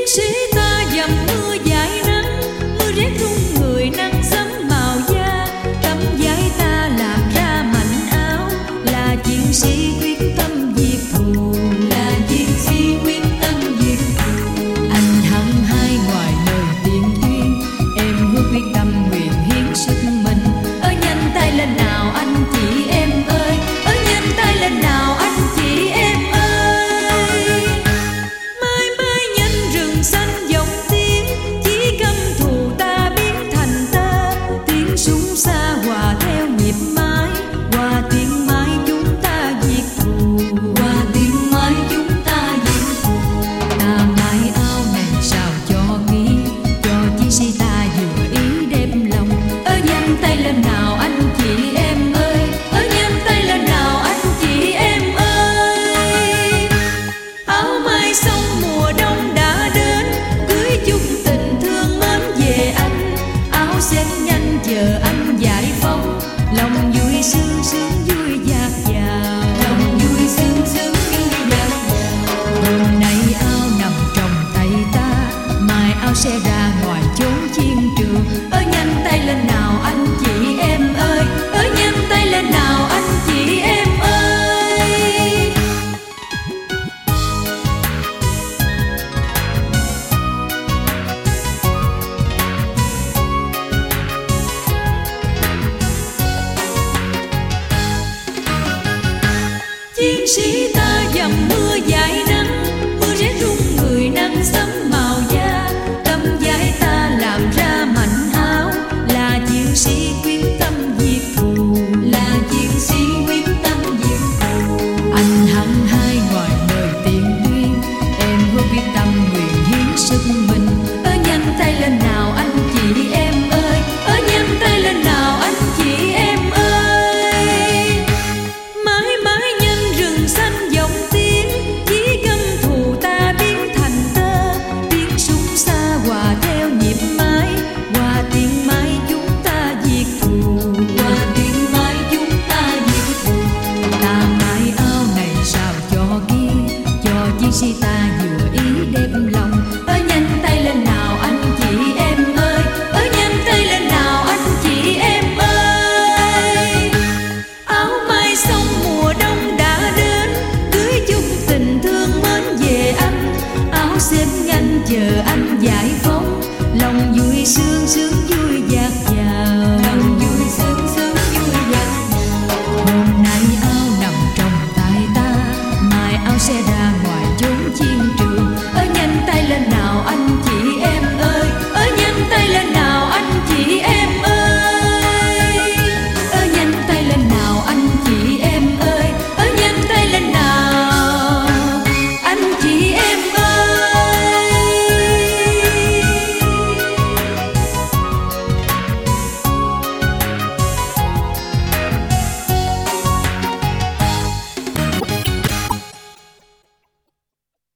sĩ ta dầm mưa dãi nắng, mưa rét run người nắng sấm màu da. Tấm vải ta làm ra mảnh áo, là chiến sĩ quyết tâm diệt thù, là chiến sĩ quyết tâm diệt thù. Anh hăng hai ngoài nơi tiền tuyến, em hứa quyết tâm nguyện hiến sức mình. Ơi nhanh tay lên nào anh chị em ơi, ơi nhanh tay lên nào anh chị em ơi. Mãi mãi nhanh rừng xanh dòng tiếng, chỉ căm thù ta biến thành tơ. Tiếng súng xa hòa theo nhịp mái, hòa tiếng mãi chúng ta diệt thù, hòa tiếng mãi chúng ta diệt thù. Ta mãi áo này sao cho kỹ, cho chiến sĩ ta vừa ý đem lòng. Ơi nhanh tay lên nào anh chị em ơi, ơi nhanh tay lên nào anh chị em ơi. Áo mai xong mùa đông đã đến, cưới chung tình thương mến về anh. Áo xếp nhanh chờ anh giải phóng, lòng vui sướng sướng vui dạt dào, lòng vui sướng sướng vui dạt dào. Hôm nay áo nằm trong tay ta, mai áo sẽ ra ngoài chốn chiến trường. Ơi nhanh tay lên nào anh chị em ơi, ơi nhanh tay lên nào anh chị em ơi. Chiến sĩ ta dầm mưa dãi nắng, mưa rét run người nắng sấm màu da. Tấm vải ta làm ra mảnh áo, là chiến sĩ quyết tâm diệt thù, là chiến sĩ quyết tâm diệt thù. Anh hăng hai ngoài nơi tiền tuyến, em hứa quyết tâm nguyện hiến sức mình. Ơi nhanh tay lên nào anh chị em ơi, ơi nhanh tay lên nào anh chị em ơi. Mãi mãi nhanh rừng xanh dòng tiếng, chỉ căm thù ta biến thành tơ. Tiếng súng xa hòa theo nhịp mái, hòa tiếng mãi chúng ta diệt thù, hòa tiếng mãi chúng ta diệt thù. Ta mãi áo này sao cho kỹ, cho chiến sĩ ta vừa ý đem lòng. Ơi nhanh tay lên nào anh chị em ơi, ơi nhanh tay lên nào anh chị em ơi. Áo mai xong mùa đông đã đến, cưới chung tình thương mến về anh. Áo xếp nhanh chờ anh